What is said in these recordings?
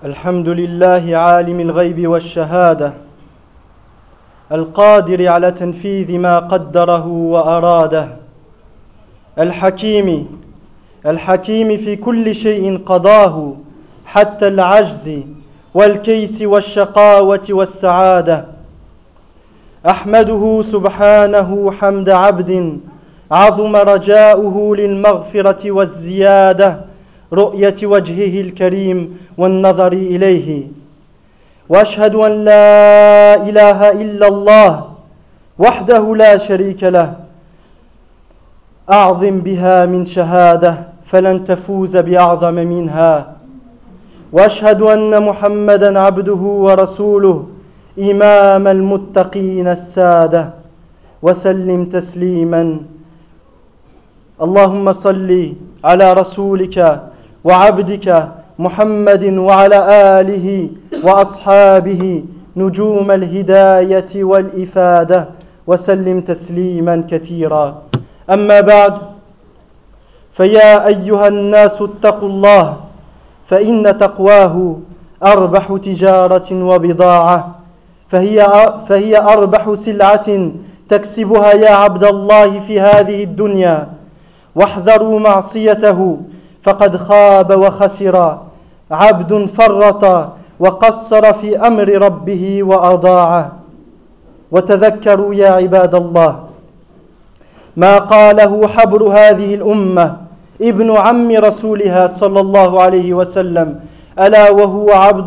الحمد لله عالم الغيب والشهادة القادر على تنفيذ ما قدره وأراده الحكيم في كل شيء قضاه حتى العجز والكيس والشقاوة والسعادة. أحمده سبحانه حمد عبد عظم رجاؤه للمغفرة والزيادة رؤية وجهه الكريم والنظر إليه، وأشهد أن لا إله إلا الله وحده لا شريك له أعظم بها من شهادة فلن تفوز بأعظم منها، وأشهد أن محمدًا عبده ورسوله إمام المتقين السادة، وسلم تسليمًا. اللهم صل على رسولك وعبدك محمد وعلى آله وأصحابه نجوم الهداية والإفادة، وسلم تسليما كثيرا. أما بعد، فيا أيها الناس اتقوا الله، فإن تقواه أربح تجارة وبضاعة، فهي أربح سلعة تكسبها يا عبد الله في هذه الدنيا. واحذروا معصيته فقد خاب وخسر عبد فرط وقصر في أمر ربه وأضاعه. وتذكروا يا عباد الله ما قاله حبر هذه الأمة ابن عم رسولها صلى الله عليه وسلم، ألا وهو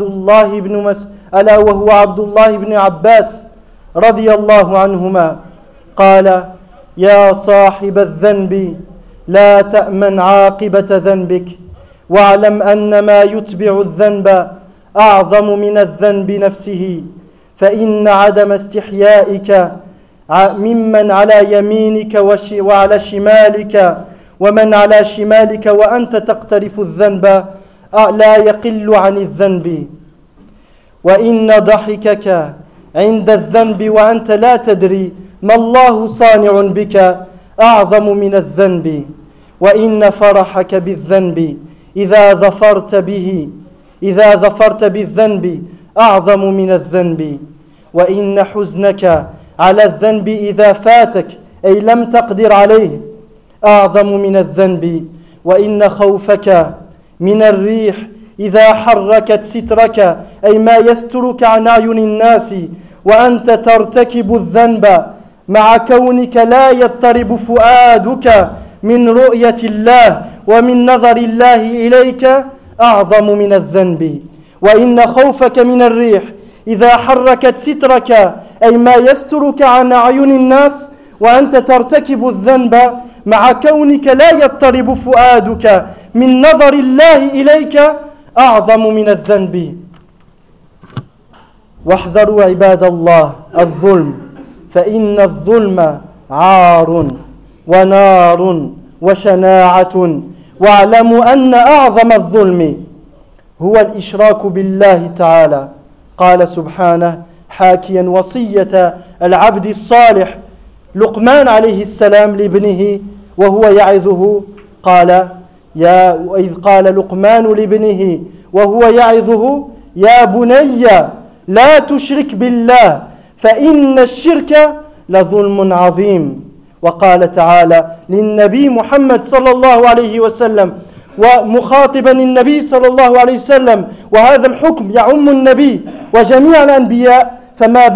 عبد الله بن عباس رضي الله عنهما، قال: يا صاحب الذنب لا تأمن عاقبة ذنبك، واعلم أن ما يتبع الذنب أعظم من الذنب نفسه، فإن عدم استحيائك ممن على يمينك وعلى شمالك ومن على شمالك وأنت تقترف الذنب لا يقل عن الذنب، وإن ضحكك عند الذنب وأنت لا تدري ما الله صانع بك أعظم من الذنب، وإن فرحك بالذنب إذا ظفرت بالذنب أعظم من الذنب، وإن حزنك على الذنب إذا فاتك أي لم تقدر عليه أعظم من الذنب، وإن خوفك من الريح إذا حركت سترك أي ما يسترك عن أعين الناس وأنت ترتكب الذنب مع كونك لا يضطرب فؤادك من رؤية الله ومن نظر الله إليك أعظم من الذنب، وإن خوفك من الريح إذا حركت سترك أي ما يسترك عن أعين الناس وأنت ترتكب الذنب مع كونك لا يضطرب فؤادك من نظر الله إليك أعظم من الذنب. واحذروا عباد الله الظلم، فإن الظلم عار ونار وشناعة، واعلموا أن أعظم الظلم هو الإشراك بالله تعالى. قال سبحانه حاكيا وصية العبد الصالح لقمان عليه السلام لابنه وهو يعظه، إذ قال لقمان لابنه وهو يعظه: يا بني لا تشرك بالله فإن الشرك لظلم عظيم. وقال تعالى للنبي محمد صلى الله عليه وسلم ومخاطبا النبي صلى الله عليه وسلم، وهذا الحكم يعم النبي وجميع الأنبياء، فما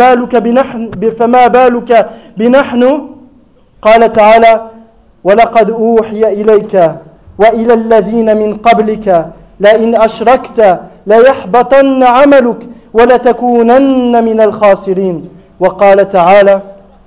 بالك بنحن. قال تعالى: ولقد أوحي إليك وإلى الذين من قبلك لئن أشركت ليحبطن عملك ولتكونن من الخاسرين. وقال تعالى: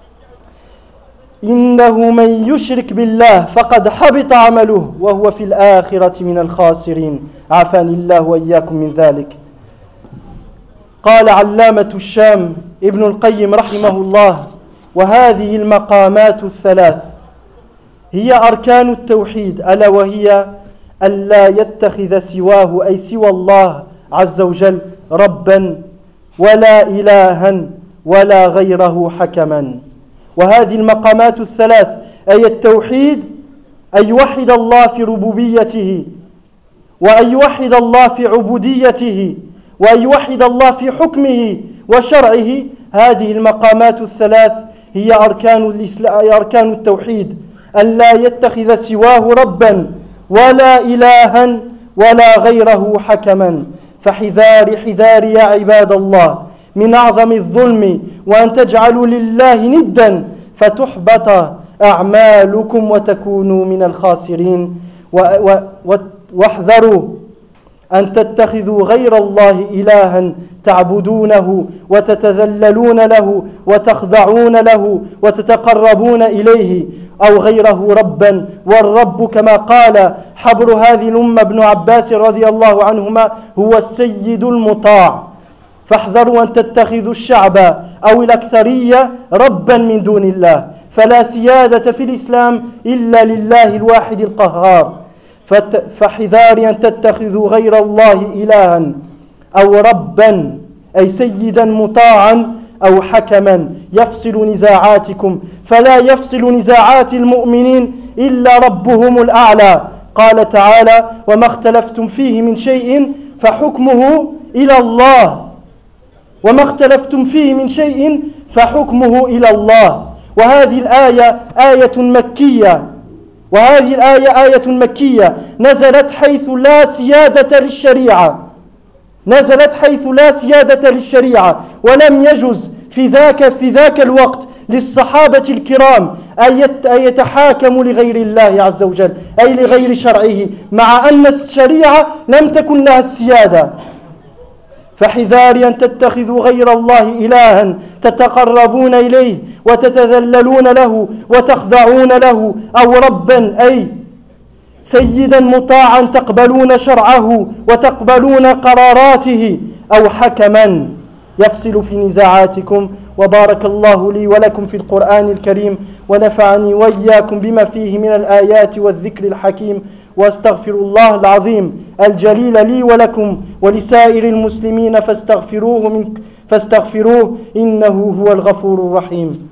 إنه من يشرك بالله فقد حبط عمله وهو في الآخرة من الخاسرين. عافاني الله وإياكم من ذلك. قال علامة الشام ابن القيم رحمه الله: وهذه المقامات الثلاث هي أركان التوحيد، ألا وهي ألا يتخذ سواه أي سوى الله عز وجل ربا ولا إلها ولا غيره حكما. وهذه المقامات الثلاث أي التوحيد، أن يوحد الله في ربوبيته، وأن يوحد الله في عبوديته، وأن يوحد الله في حكمه وشرعه. هذه المقامات الثلاث هي أركان التوحيد، أن لا يتخذ سواه ربا ولا إلها ولا غيره حكما. فحذار يا عباد الله من أعظم الظلم وأن تجعلوا لله ندا فتحبط أعمالكم وتكونوا من الخاسرين. واحذروا أن تتخذوا غير الله إلها تعبدونه وتتذللون له وتخضعون له وتتقربون إليه، أو غيره ربا. والرب كما قال حبر هذه الأمة ابن عباس رضي الله عنهما هو السيد المطاع. فاحذروا أن تتخذوا الشعب أو الأكثرية ربا من دون الله، فلا سيادة في الإسلام إلا لله الواحد القهار. فحذار أن تتخذوا غير الله إلها أو ربا، أي سيدا مطاعا أو حكما يفصل نزاعاتكم، فلا يفصل نزاعات المؤمنين إلا ربهم الأعلى. قال تعالى: وما اختلفتم فيه من شيء فحكمه إلى الله. وما اختلفتم فيه من شيء فحكمه إلى الله. وهذه الآية آية مكية، وهذه الآية آية مكية نزلت حيث لا سيادة للشريعة، نزلت حيث لا سيادة للشريعة، ولم يجوز في ذاك الوقت للصحابة الكرام أن يتحاكموا لغير الله عز وجل، أي لغير شرعه، مع أن الشريعة لم تكن لها السيادة. فحذار أن تتخذوا غير الله إلها تتقربون إليه وتتذللون له وتخضعون له، أو ربا أي سيدا مطاعا تقبلون شرعه وتقبلون قراراته، أو حكما يفصل في نزاعاتكم. وبارك الله لي ولكم في القرآن الكريم، ونفعني وإياكم بما فيه من الآيات والذكر الحكيم، واستغفر الله العظيم الجليل لي ولكم ولسائر المسلمين فاستغفروه إنه هو الغفور الرحيم.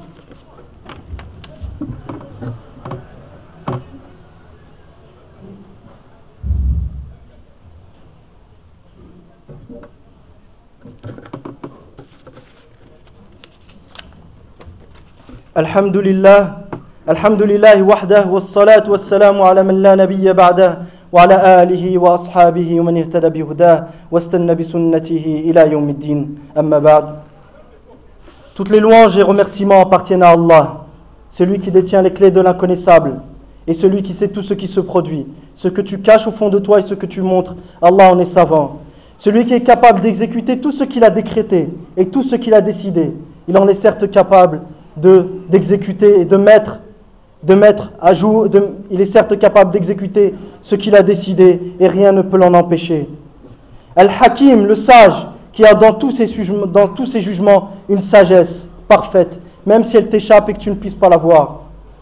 الحمد لله وحده، والصلاة والسلام على من لا نبي بعده، وعلى آله وأصحابه ومن اهتدى بهداه واستنى بسنته إلى يوم الدين. أما بعد. Toutes les louanges et remerciements appartiennent à Allah, celui qui détient les clés de l'inconnaissable et celui qui sait tout ce qui se produit, ce que tu caches au fond de toi et ce que tu montres. Allah en est savant. Celui qui est capable d'exécuter tout ce qu'il a décrété et tout ce qu'il a décidé. Il en est certes capable d'exécuter et de mettre à jour, il est certes capable d'exécuter ce qu'il a décidé et rien ne peut l'en empêcher. Al-Hakim, le sage, qui a dans tous ses jugements une sagesse parfaite, même si elle t'échappe et que tu ne puisses pas la voir.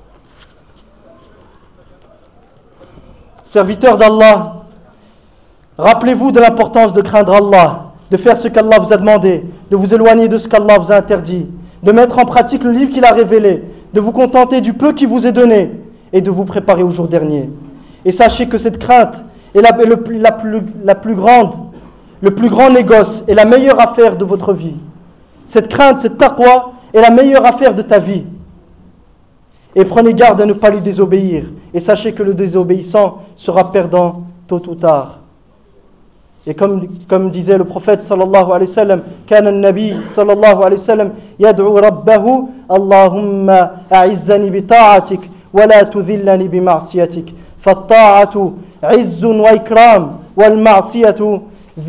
Serviteurs d'Allah, rappelez-vous de l'importance de craindre Allah, de faire ce qu'Allah vous a demandé, de vous éloigner de ce qu'Allah vous a interdit, de mettre en pratique le livre qu'il a révélé, de vous contenter du peu qui vous est donné et de vous préparer au jour dernier. Et sachez que cette crainte est la plus grande, le plus grand négoce et la meilleure affaire de votre vie. Cette crainte, cette taqwa est la meilleure affaire de ta vie. Et prenez garde à ne pas lui désobéir. Et sachez que le désobéissant sera perdant tôt ou tard. Et comme disait le prophète sallallahu alayhi wa sallam, kana an-nabi sallallahu alayhi wa sallam yad'u rabbahu Allahumma a'izzani bi ta'atik wa la tudhillani bi ma'siyatik. Fa-ta'atu 'izzun wa ikram wal ma'siyatu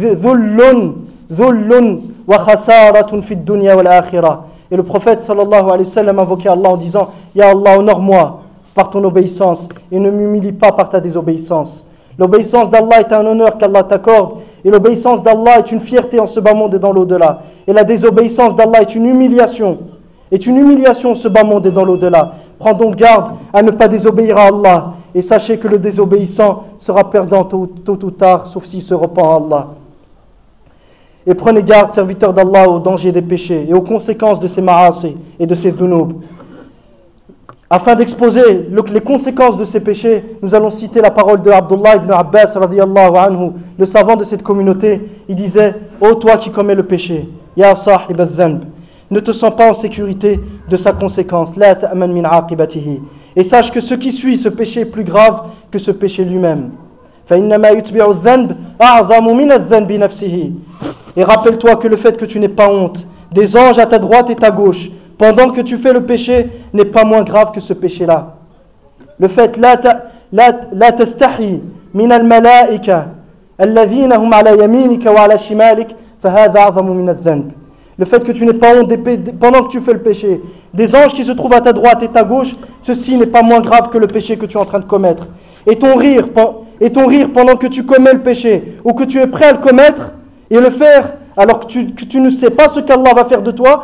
dhullun wa khasaratun fi ad-dunya wal akhirah. Et le prophète sallallahu alayhi wa sallam invoquait Allah en disant: Ya Allah, honore-moi par ton obéissance et ne m'humilie pas par ta désobéissance. L'obéissance d'Allah est un honneur qu'Allah t'accorde, et l'obéissance d'Allah est une fierté en ce bas monde et dans l'au-delà. Et la désobéissance d'Allah est une humiliation en ce bas monde et dans l'au-delà. Prends donc garde à ne pas désobéir à Allah, et sachez que le désobéissant sera perdant tôt ou tard, sauf s'il se repent à Allah. Et prenez garde, serviteurs d'Allah, aux dangers des péchés et aux conséquences de ces ma'asi et de ces dhunub. Afin d'exposer les conséquences de ces péchés, nous allons citer la parole de Abdullah ibn Abbas radiyallahu anhu, le savant de cette communauté. Il disait: ô toi qui commets le péché, ya sahib al-dhanb, ne te sens pas en sécurité de sa conséquence, la ta'man min aqibatihi, et sache que ce qui suit ce péché est plus grave que ce péché lui-même. Fa innama yutbi'u al-dhanb a'zamu min al-dhanbi nafsihi. Et rappelle-toi que le fait que tu n'aies pas honte des anges à ta droite et ta gauche pendant que tu fais le péché n'est pas moins grave que ce péché-là. Le fait la tastahi min al-malaika alladhina hum ala yaminika wa ala shimalik fahadha a'zamu min adh-dhanb. Le fait que tu n'aies pas honte pendant que tu fais le péché des anges qui se trouvent à ta droite et ta gauche, ceci n'est pas moins grave que le péché que tu es en train de commettre. Et ton rire pendant que tu commets le péché ou que tu es prêt à le commettre et le faire alors que tu ne sais pas ce qu'Allah va faire de toi,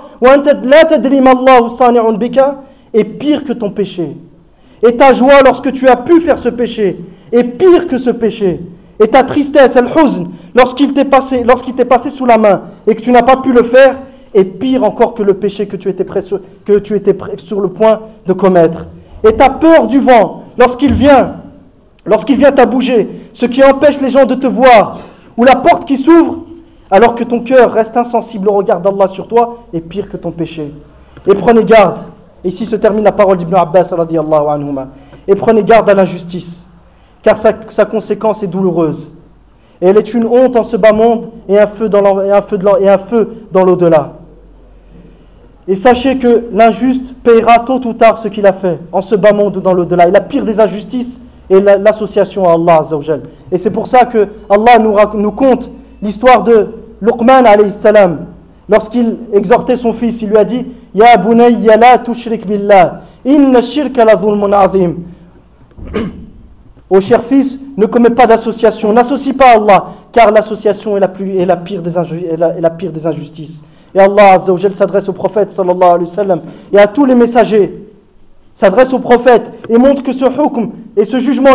est pire que ton péché. Et ta joie lorsque tu as pu faire ce péché est pire que ce péché. Et ta tristesse, al-huzn, lorsqu'il t'est passé sous la main et que tu n'as pas pu le faire, est pire encore que le péché que tu étais prêt sur le point de commettre. Et ta peur du vent, lorsqu'il vient à bouger, ce qui empêche les gens de te voir, ou la porte qui s'ouvre, alors que ton cœur reste insensible au regard d'Allah sur toi, est pire que ton péché. Et prenez garde, et ici se termine la parole d'Ibn Abbas radiyallahu anhuma, et prenez garde à l'injustice, car sa conséquence est douloureuse. Et elle est une honte en ce bas monde et un feu dans l'au-delà. Et sachez que l'injuste paiera tôt ou tard ce qu'il a fait, en ce bas monde ou dans l'au-delà. Et la pire des injustices est l'association à Allah Azza wa Jal. Et c'est pour ça que Allah nous conte l'histoire de Luqman alayhi salam. Lorsqu'il exhortait son fils, il lui a dit: Ya bunayya la tushrik billah, inna shirka la dhulmun azim. Ô cher fils, ne commets pas d'association, n'associe pas à Allah, car l'association est la pire des injustices. Et Allah Azza wa Jal s'adresse au prophète sallallahu alayhi wa sallam et à tous les messagers, s'adresse au prophète et montre que ce hukm et ce jugement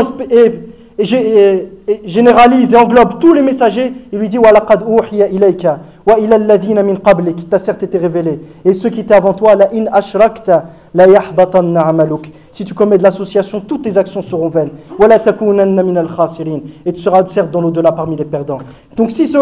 généralise et englobe tous les messagers. Il lui dit: wa laqad uhiya ilayka wa ila alladhina min qablik, qui t'a certes été révélé, et ceux qui étaient avant toi, la in ashrakta la yahbatanna amaluk, si tu commets de l'association, toutes tes actions seront vaines, wa la takunanna min al-khasirin, et tu seras certes dans l'au-delà parmi les perdants. Donc si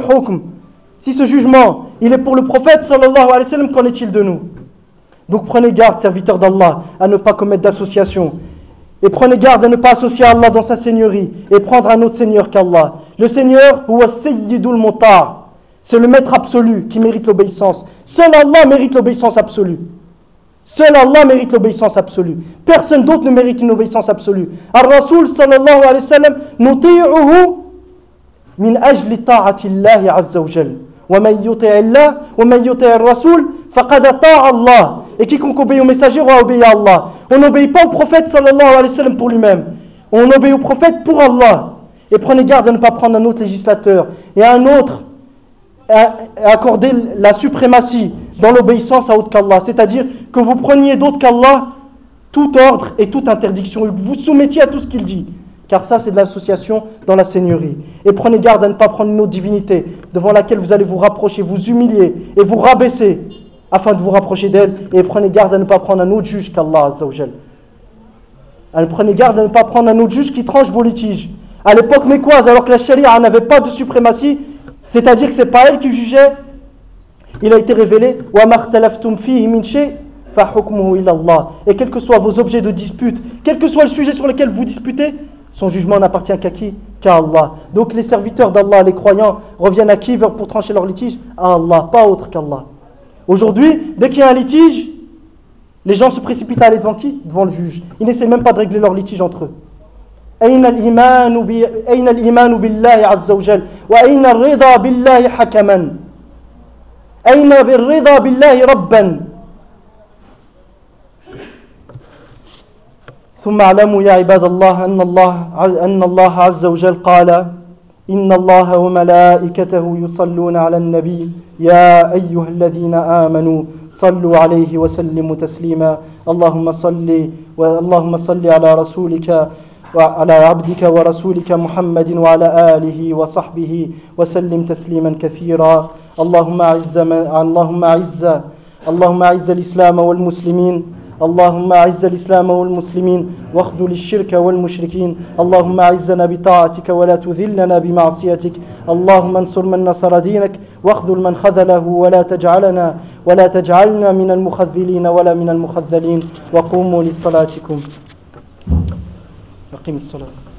ce jugement il est pour le prophète sallallahu alayhi wa sallam, qu'en est-il de nous? Donc prenez garde, serviteurs d'Allah, à ne pas commettre d'association. Et prenez garde à ne pas associer Allah dans sa seigneurie et prendre un autre seigneur qu'Allah. Le Seigneur, huwa sayyidul muta', c'est le maître absolu qui mérite l'obéissance. Seul Allah mérite l'obéissance absolue. Seul Allah mérite l'obéissance absolue. Personne d'autre ne mérite une obéissance absolue. Ar-Rasul sallallahu alayhi wa sallam, nuti'uhu min ajli ta'ati Allah azza wa jal. Wa man yuti'i Allah wa man yuti'i ar-Rasul faqad ata'a Allah. Et quiconque obéit au messager aura obéi à Allah. On n'obéit pas au prophète sallallahu alayhi wa sallam pour lui-même. On obéit au prophète pour Allah. Et prenez garde à ne pas prendre un autre législateur et à un autre à accorder la suprématie dans l'obéissance à autre qu'Allah. C'est-à-dire que vous preniez d'autre qu'Allah tout ordre et toute interdiction et que vous soumettiez à tout ce qu'il dit. Car ça, c'est de l'association dans la seigneurie. Et prenez garde à ne pas prendre une autre divinité devant laquelle vous allez vous rapprocher, vous humilier et vous rabaisser afin de vous rapprocher d'elle. Et prenez garde à ne pas prendre un autre juge qu'Allah Azza wa Jal. Prenez garde à ne pas prendre un autre juge qui tranche vos litiges. À l'époque mécoise, alors que la charia n'avait pas de suprématie, c'est-à-dire que ce n'est pas elle qui jugeait, il a été révélé « Wa martalaftum fihi min shay fa hukmuhu ila Allah » et quels que soient vos objets de dispute, quel que soit le sujet sur lequel vous disputez, son jugement n'appartient qu'à qui? Qu'à Allah. Donc les serviteurs d'Allah, les croyants, reviennent à qui pour trancher leur litige? À Allah, pas autre qu'Allah. Aujourd'hui, dès qu'il y a un litige, les gens se précipitent à aller devant qui? Devant le juge. Ils n'essaient même pas de régler leur litige entre eux. أين الإيمان بالله عز وجل وأين الرضا بالله حكما أين الرضا بالله ربا ثم اعلموا يا عباد الله أن الله عز وجل قال إن الله وملائكته يصلون على النبي يا أيها الذين آمنوا صلوا عليه وسلموا تسليما اللهم صل على رسولك وعلى عبدك ورسولك محمد وعلى آله وصحبه وسلم تسليما كثيرا اللهم أعز الإسلام والمسلمين اللهم أعز الإسلام والمسلمين واخذل الشرك والمشركين. اللهم أعزنا بطاعتك ولا تذلنا بمعصيتك. اللهم انصر من نصر دينك واخذل من خذله، ولا تجعلنا من المخذلين ولا من المخذلين. وقوموا لصلاتكم. أقم الصلاة.